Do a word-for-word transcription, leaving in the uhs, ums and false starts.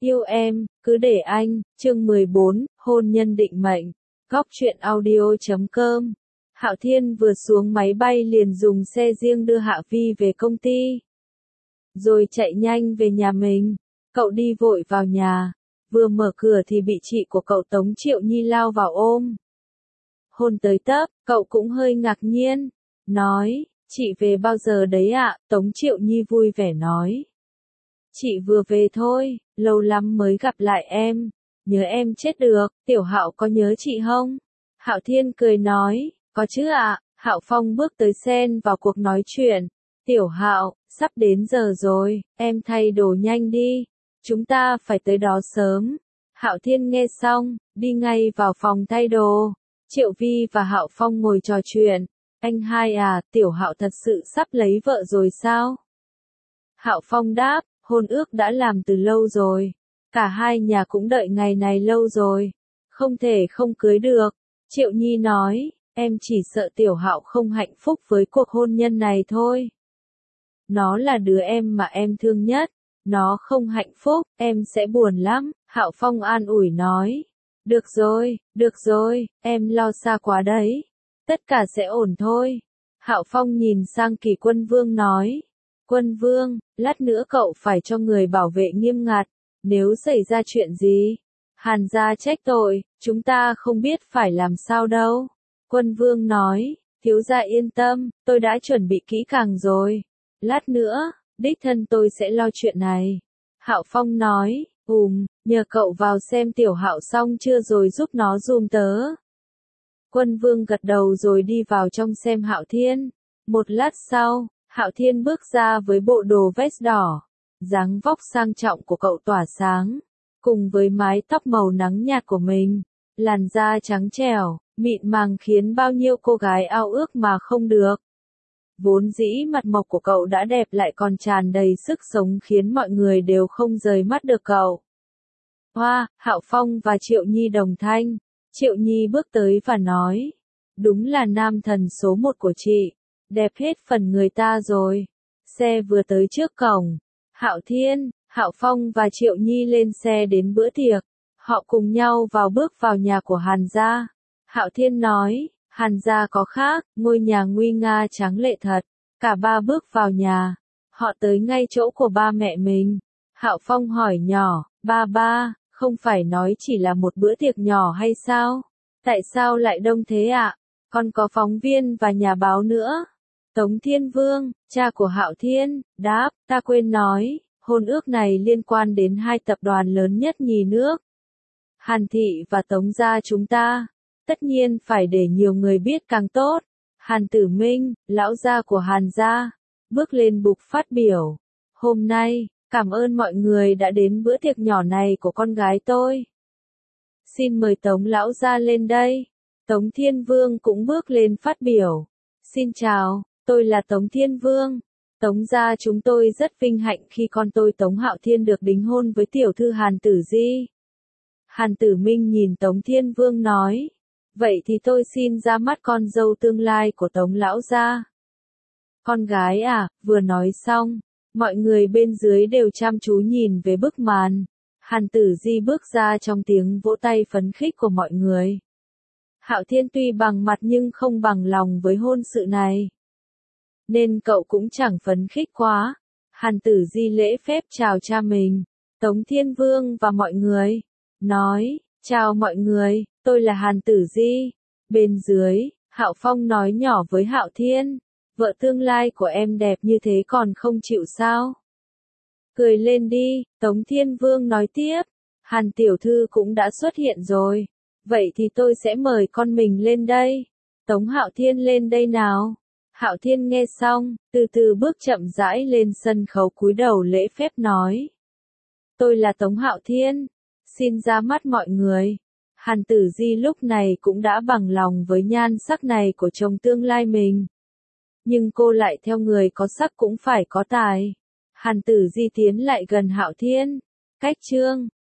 Yêu em, cứ để anh, chương mười bốn, hôn nhân định mệnh. Góc truyện audio chấm com. Hạo Thiên vừa xuống máy bay liền dùng xe riêng đưa Hạ Vi về công ty. Rồi chạy nhanh về nhà mình. Cậu đi vội vào nhà. Vừa mở cửa thì bị chị của cậu Tống Triệu Nhi lao vào ôm. Hôn tới tấp, cậu cũng hơi ngạc nhiên. Nói, chị về bao giờ đấy ạ? Tống Triệu Nhi vui vẻ nói. Chị vừa về thôi, lâu lắm mới gặp lại em. Nhớ em chết được, Tiểu Hạo có nhớ chị không? Hạo Thiên cười nói, có chứ ạ. Hạo Phong bước tới xen vào cuộc nói chuyện. Tiểu Hạo, sắp đến giờ rồi, em thay đồ nhanh đi. Chúng ta phải tới đó sớm. Hạo Thiên nghe xong, đi ngay vào phòng thay đồ. Triệu Vi và Hạo Phong ngồi trò chuyện. Anh hai à, Tiểu Hạo thật sự sắp lấy vợ rồi sao? Hạo Phong đáp, hôn ước đã làm từ lâu rồi. Cả hai nhà cũng đợi ngày này lâu rồi. Không thể không cưới được. Triệu Nhi nói, em chỉ sợ Tiểu Hạo không hạnh phúc với cuộc hôn nhân này thôi. Nó là đứa em mà em thương nhất. Nó không hạnh phúc, em sẽ buồn lắm. Hạo Phong an ủi nói. Được rồi, được rồi, em lo xa quá đấy. Tất cả sẽ ổn thôi. Hạo Phong nhìn sang Kỳ Quân Vương nói. Quân Vương, lát nữa cậu phải cho người bảo vệ nghiêm ngặt. Nếu xảy ra chuyện gì, Hàn gia trách tội, chúng ta không biết phải làm sao đâu. Quân Vương nói, thiếu gia yên tâm, tôi đã chuẩn bị kỹ càng rồi. Lát nữa, đích thân tôi sẽ lo chuyện này. Hạo Phong nói, ùm, nhờ cậu vào xem Tiểu Hạo xong chưa rồi giúp nó giùm tớ. Quân Vương gật đầu rồi đi vào trong xem Hạo Thiên. Một lát sau, Hạo Thiên bước ra với bộ đồ vest đỏ. Dáng vóc sang trọng của cậu tỏa sáng. Cùng với mái tóc màu nắng nhạt của mình. Làn da trắng trẻo, mịn màng khiến bao nhiêu cô gái ao ước mà không được. Vốn dĩ mặt mộc của cậu đã đẹp lại còn tràn đầy sức sống khiến mọi người đều không rời mắt được cậu. Hoa, Hạo Phong và Triệu Nhi đồng thanh. Triệu Nhi bước tới và nói. Đúng là nam thần số một của chị. Đẹp hết phần người ta rồi. Xe vừa tới trước cổng. Hạo Thiên, Hạo Phong và Triệu Nhi lên xe đến bữa tiệc. Họ cùng nhau vào bước vào nhà của Hàn gia. Hạo Thiên nói, Hàn gia có khác, ngôi nhà nguy nga tráng lệ thật. Cả ba bước vào nhà. Họ tới ngay chỗ của ba mẹ mình. Hạo Phong hỏi nhỏ, ba ba, không phải nói chỉ là một bữa tiệc nhỏ hay sao? Tại sao lại đông thế ạ? Còn có phóng viên và nhà báo nữa. Tống Thiên Vương, cha của Hạo Thiên, đáp, ta quên nói, hôn ước này liên quan đến hai tập đoàn lớn nhất nhì nước. Hàn Thị và Tống gia chúng ta. Tất nhiên phải để nhiều người biết càng tốt. Hàn Tử Minh, lão gia của Hàn gia, bước lên bục phát biểu. Hôm nay, cảm ơn mọi người đã đến bữa tiệc nhỏ này của con gái tôi. Xin mời Tống lão gia lên đây. Tống Thiên Vương cũng bước lên phát biểu. Xin chào, tôi là Tống Thiên Vương. Tống gia chúng tôi rất vinh hạnh khi con tôi Tống Hạo Thiên được đính hôn với tiểu thư Hàn Tử Di. Hàn Tử Minh nhìn Tống Thiên Vương nói. Vậy thì tôi xin ra mắt con dâu tương lai của Tống lão gia. Con gái à, vừa nói xong, mọi người bên dưới đều chăm chú nhìn về bức màn. Hàn Tử Di bước ra trong tiếng vỗ tay phấn khích của mọi người. Hạo Thiên tuy bằng mặt nhưng không bằng lòng với hôn sự này. Nên cậu cũng chẳng phấn khích quá. Hàn Tử Di lễ phép chào cha mình, Tống Thiên Vương và mọi người. Nói, chào mọi người, tôi là Hàn Tử Di. Bên dưới, Hạo Phong nói nhỏ với Hạo Thiên. Vợ tương lai của em đẹp như thế còn không chịu sao? Cười lên đi, Tống Thiên Vương nói tiếp. Hàn tiểu thư cũng đã xuất hiện rồi. Vậy thì tôi sẽ mời con mình lên đây. Tống Hạo Thiên lên đây nào. Hạo Thiên nghe xong, từ từ bước chậm rãi lên sân khấu cúi đầu lễ phép nói. Tôi là Tống Hạo Thiên. Xin ra mắt mọi người. Hàn Tử Di lúc này cũng đã bằng lòng với nhan sắc này của chồng tương lai mình. Nhưng cô lại theo người có sắc cũng phải có tài. Hàn Tử Di tiến lại gần Hạo Thiên. Cách chương,